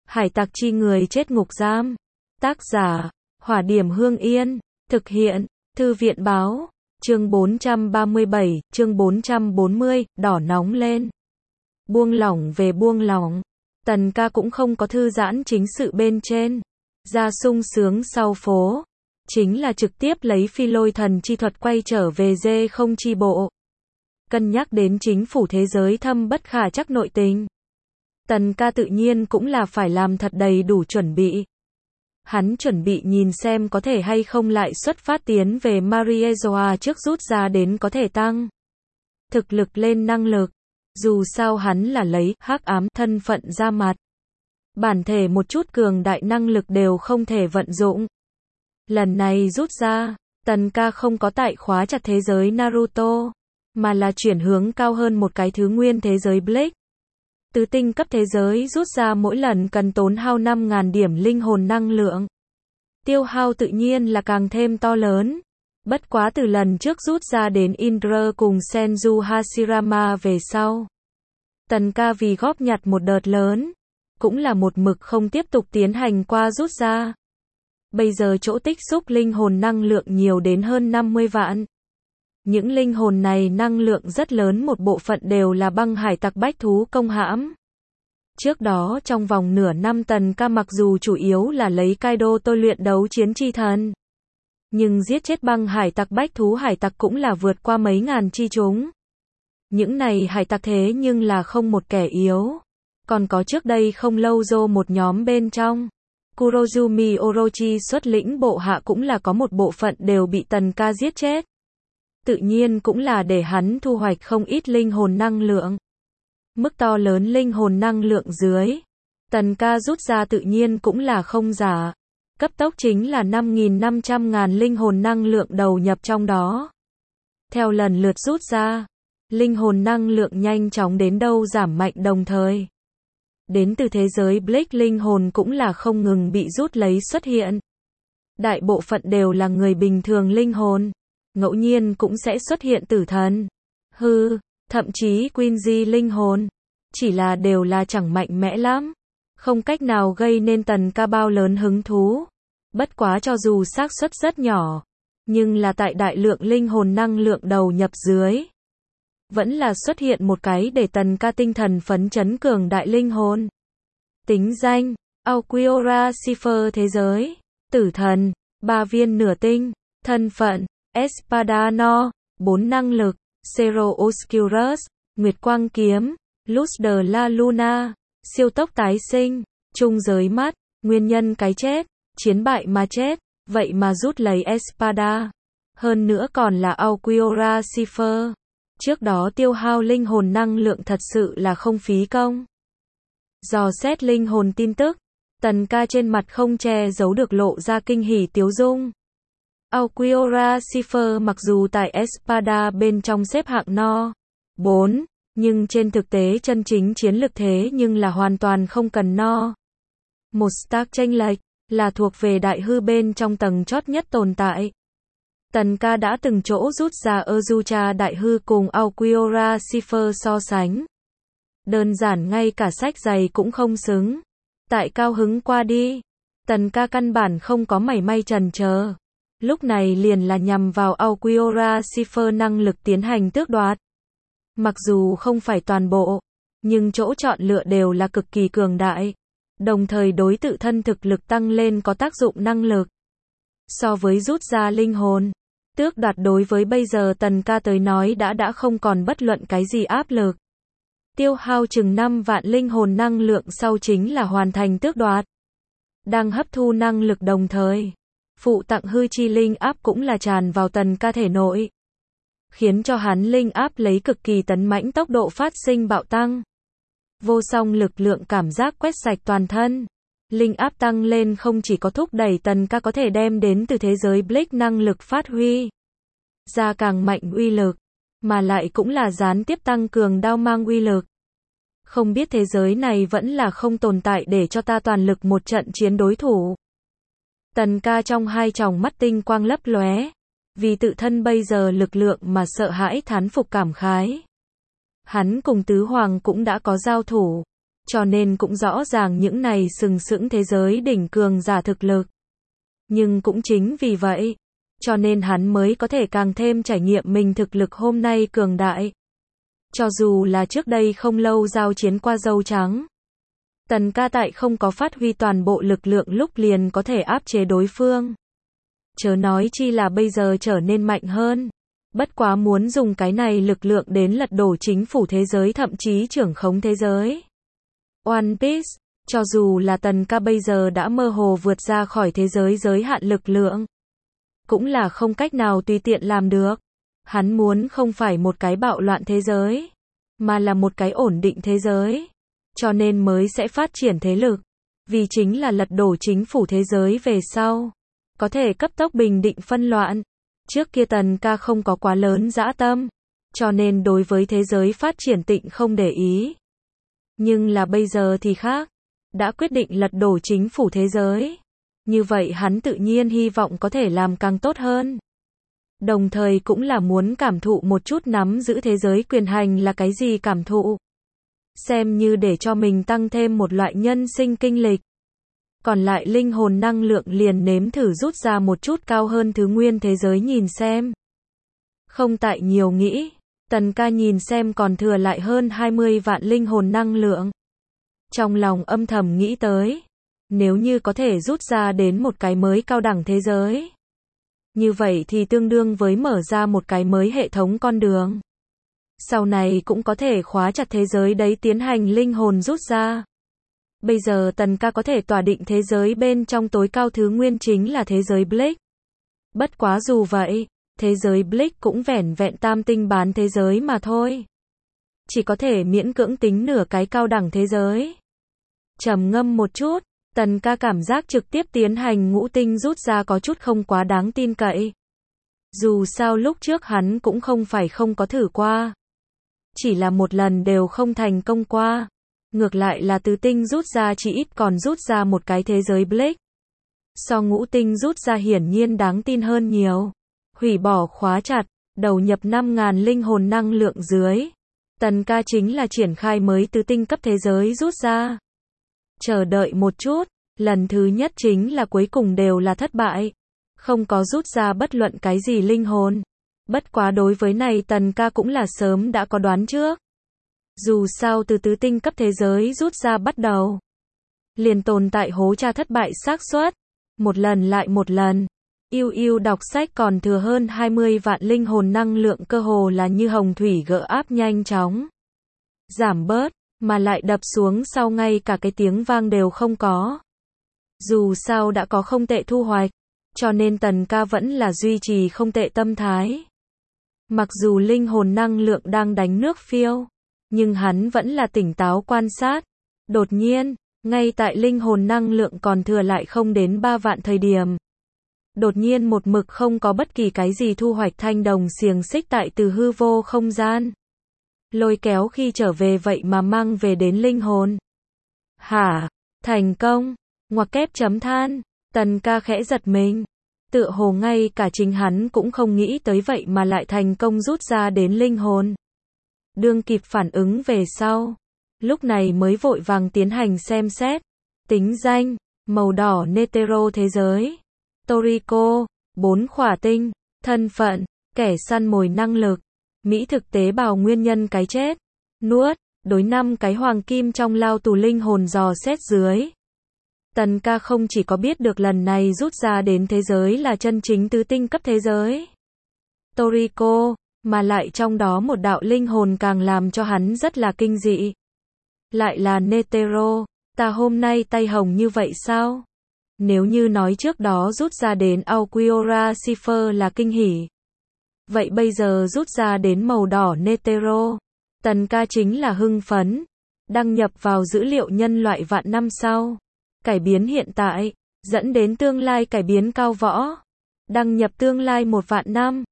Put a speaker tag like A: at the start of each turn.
A: Hải tặc chi người chết ngục giam. Tác giả, Hỏa Điểm Hương Yên. Thực hiện, Thư viện báo. Chương 437, chương 440, đỏ nóng lên. Buông lỏng về buông lỏng. Tần ca cũng không có thư giãn chính sự bên trên. Ra sung sướng sau phố. Chính là trực tiếp lấy phi lôi thần chi thuật quay trở về dê không chi bộ. Cân nhắc đến chính phủ thế giới thâm bất khả chắc nội tình. Tần ca tự nhiên cũng là phải làm thật đầy đủ chuẩn bị. Hắn chuẩn bị nhìn xem có thể hay không lại xuất phát tiến về Mariezoa trước rút ra đến có thể tăng thực lực lên năng lực. Dù sao hắn là lấy hắc ám thân phận ra mặt. Bản thể một chút cường đại năng lực đều không thể vận dụng. Lần này rút ra, Tần ca không có tại khóa chặt thế giới Naruto, mà là chuyển hướng cao hơn một cái thứ nguyên thế giới Bleach. Tứ tinh cấp thế giới rút ra mỗi lần cần tốn hao 5.000 điểm linh hồn năng lượng. Tiêu hao tự nhiên là càng thêm to lớn. Bất quá từ lần trước rút ra đến Indra cùng Senju Hashirama về sau. Tần ca vì góp nhặt một đợt lớn, cũng là một mực không tiếp tục tiến hành qua rút ra. Bây giờ chỗ tích xúc linh hồn năng lượng nhiều đến hơn 50 vạn. Những linh hồn này năng lượng rất lớn một bộ phận đều là băng hải tặc bách thú công hãm. Trước đó trong vòng nửa năm Tần ca mặc dù chủ yếu là lấy Kaido tôi luyện đấu chiến chi thần. Nhưng giết chết băng hải tặc bách thú hải tặc cũng là vượt qua mấy ngàn chi chúng. Những này hải tặc thế nhưng là không một kẻ yếu. Còn có trước đây không lâu Zoro một nhóm bên trong. Kurozumi Orochi xuất lĩnh bộ hạ cũng là có một bộ phận đều bị Tần ca giết chết. Tự nhiên cũng là để hắn thu hoạch không ít linh hồn năng lượng. Mức to lớn linh hồn năng lượng dưới. Tần ca rút ra tự nhiên cũng là không giả. Cấp tốc chính là 5.500.000 linh hồn năng lượng đầu nhập trong đó. Theo lần lượt rút ra, linh hồn năng lượng nhanh chóng đến đâu giảm mạnh đồng thời. Đến từ thế giới Bleach linh hồn cũng là không ngừng bị rút lấy xuất hiện. Đại bộ phận đều là người bình thường linh hồn. Ngẫu nhiên cũng sẽ xuất hiện tử thần. Thậm chí Quincy linh hồn. Chỉ là đều là chẳng mạnh mẽ lắm. Không cách nào gây nên Tần ca bao lớn hứng thú. Bất quá cho dù xác suất rất nhỏ. Nhưng là tại đại lượng linh hồn năng lượng đầu nhập dưới. Vẫn là xuất hiện một cái để Tần ca tinh thần phấn chấn cường đại linh hồn. Tính danh, Aokiora Cipher thế giới, tử thần, 3 viên nửa tinh, thân phận, Espadano, 4 năng lực, Zero Oscurus, Nguyệt Quang Kiếm, Luz de la Luna, siêu tốc tái sinh, trung giới mắt, nguyên nhân cái chết, chiến bại mà chết, vậy mà rút lấy Espada. Hơn nữa còn là Aokiora Cipher. Trước đó tiêu hao linh hồn năng lượng thật sự là không phí công. Dò xét linh hồn tin tức, Tần ca trên mặt không che giấu được lộ ra kinh hỉ tiếu dung. Aokiora Cipher mặc dù tại Espada bên trong xếp hạng no 4, nhưng trên thực tế chân chính chiến lực thế nhưng là hoàn toàn không cần no. Một stack chênh lệch, là thuộc về đại hư bên trong tầng chót nhất tồn tại. Tần ca đã từng chỗ rút ra Azucha đại hư cùng Aokiora Cipher so sánh. Đơn giản ngay cả sách giày cũng không xứng. Tại cao hứng qua đi, Tần ca căn bản không có mảy may chần chờ. Lúc này liền là nhằm vào Aokiora Cipher năng lực tiến hành tước đoạt. Mặc dù không phải toàn bộ, nhưng chỗ chọn lựa đều là cực kỳ cường đại. Đồng thời đối tự thân thực lực tăng lên có tác dụng năng lực. So với rút ra linh hồn, tước đoạt đối với bây giờ Tần ca tới nói đã không còn bất luận cái gì áp lực. Tiêu hao chừng 5 vạn linh hồn năng lượng sau chính là hoàn thành tước đoạt. Đang hấp thu năng lực đồng thời. Phụ tặng hư chi linh áp cũng là tràn vào Tần ca thể nội. Khiến cho hắn linh áp lấy cực kỳ tấn mãnh tốc độ phát sinh bạo tăng. Vô song lực lượng cảm giác quét sạch toàn thân. Linh áp tăng lên không chỉ có thúc đẩy Tần ca có thể đem đến từ thế giới Bleach năng lực phát huy ra càng mạnh uy lực, mà lại cũng là gián tiếp tăng cường đao mang uy lực. Không biết thế giới này vẫn là không tồn tại để cho ta toàn lực một trận chiến đối thủ. Tần ca trong hai tròng mắt tinh quang lấp lóe, vì tự thân bây giờ lực lượng mà sợ hãi thán phục cảm khái. Hắn cùng Tứ Hoàng cũng đã có giao thủ. cho nên cũng rõ ràng những này sừng sững thế giới đỉnh cường giả thực lực. Nhưng cũng chính vì vậy, cho nên hắn mới có thể càng thêm trải nghiệm mình thực lực hôm nay cường đại. Cho dù là trước đây không lâu giao chiến qua dâu trắng, Tần Ca tại không có phát huy toàn bộ lực lượng lúc liền có thể áp chế đối phương. Chớ nói chi là bây giờ trở nên mạnh hơn. Bất quá muốn dùng cái này lực lượng đến lật đổ chính phủ thế giới thậm chí trưởng khống thế giới. One Piece, cho dù là Tần Ca bây giờ đã mơ hồ vượt ra khỏi thế giới giới hạn lực lượng, cũng là không cách nào tùy tiện làm được. Hắn muốn không phải một cái bạo loạn thế giới, mà là một cái ổn định thế giới. Cho nên mới sẽ phát triển thế lực. Vì chính là lật đổ chính phủ thế giới về sau, có thể cấp tốc bình định phân loạn. Trước kia Tần Ca không có quá lớn dã tâm, cho nên đối với thế giới phát triển tịnh không để ý. Nhưng là bây giờ thì khác, đã quyết định lật đổ chính phủ thế giới. Như vậy hắn tự nhiên hy vọng có thể làm càng tốt hơn. Đồng thời cũng là muốn cảm thụ một chút nắm giữ thế giới quyền hành là cái gì cảm thụ. Xem như để cho mình tăng thêm một loại nhân sinh kinh lịch. Còn lại linh hồn năng lượng liền nếm thử rút ra một chút cao hơn thứ nguyên thế giới nhìn xem. Không tại nhiều nghĩ, Tần Ca nhìn xem còn thừa lại hơn 20 vạn linh hồn năng lượng. Trong lòng âm thầm nghĩ tới, nếu như có thể rút ra đến một cái mới cao đẳng thế giới, như vậy thì tương đương với mở ra một cái mới hệ thống con đường. Sau này cũng có thể khóa chặt thế giới đấy tiến hành linh hồn rút ra. Bây giờ Tần Ca có thể tỏa định thế giới bên trong tối cao thứ nguyên chính là thế giới Bleach. Bất quá dù vậy, thế giới Bleach cũng vẻn vẹn tam tinh bán thế giới mà thôi. Chỉ có thể miễn cưỡng tính nửa cái cao đẳng thế giới. Trầm ngâm một chút, Tần Ca cảm giác trực tiếp tiến hành ngũ tinh rút ra có chút không quá đáng tin cậy. Dù sao lúc trước hắn cũng không phải không có thử qua. Chỉ là một lần đều không thành công qua. Ngược lại là tứ tinh rút ra chỉ ít còn rút ra một cái thế giới Bleach. So ngũ tinh rút ra hiển nhiên đáng tin hơn nhiều. Hủy bỏ khóa chặt, đầu nhập 5.000 linh hồn năng lượng dưới. Tần Ca chính là triển khai mới tứ tinh cấp thế giới rút ra. Chờ đợi một chút, lần thứ nhất chính là cuối cùng đều là thất bại. Không có rút ra bất luận cái gì linh hồn. Bất quá đối với này Tần Ca cũng là sớm đã có đoán trước. Dù sao từ tứ tinh cấp thế giới rút ra bắt đầu, liền tồn tại hố tra thất bại xác suất. Một lần lại một lần. Yêu đọc sách còn thừa hơn 20 vạn linh hồn năng lượng cơ hồ là như hồng thủy gỡ áp nhanh chóng. Giảm bớt, mà lại đập xuống sau ngay cả cái tiếng vang đều không có. Dù sao đã có không tệ thu hoạch, cho nên Tần Ca vẫn là duy trì không tệ tâm thái. Mặc dù linh hồn năng lượng đang đánh nước phiêu, nhưng hắn vẫn là tỉnh táo quan sát. Đột nhiên, ngay tại linh hồn năng lượng còn thừa lại không đến 3 vạn thời điểm. Đột nhiên một mực không có bất kỳ cái gì thu hoạch thanh đồng xiềng xích tại từ hư vô không gian. Lôi kéo khi trở về vậy mà mang về đến linh hồn. Hả? Thành công? Ngoặc kép chấm than. Tần Ca khẽ giật mình. Tựa hồ ngay cả chính hắn cũng không nghĩ tới vậy mà lại thành công rút ra đến linh hồn. Đương kịp phản ứng về sau, lúc này mới vội vàng tiến hành xem xét. Tính danh, màu đỏ Netero thế giới. Toriko, 4 khỏa tinh. Thân phận, kẻ săn mồi năng lực. Mỹ thực tế bào nguyên nhân cái chết. Nuốt, đối 5 cái hoàng kim trong lao tù linh hồn dò xét dưới. Tần Ca không chỉ có biết được lần này rút ra đến thế giới là chân chính tứ tinh cấp thế giới Toriko, mà lại trong đó một đạo linh hồn càng làm cho hắn rất là kinh dị. Lại là Netero, ta hôm nay tay hồng như vậy sao? Nếu như nói trước đó rút ra đến Aokiora Cipher là kinh hỉ, vậy bây giờ rút ra đến màu đỏ Netero, Tần Ca chính là hưng phấn. Đăng nhập vào dữ liệu nhân loại vạn năm sau. Cải biến hiện tại, dẫn đến tương lai cải biến cao võ. Đăng nhập tương lai 1 vạn năm.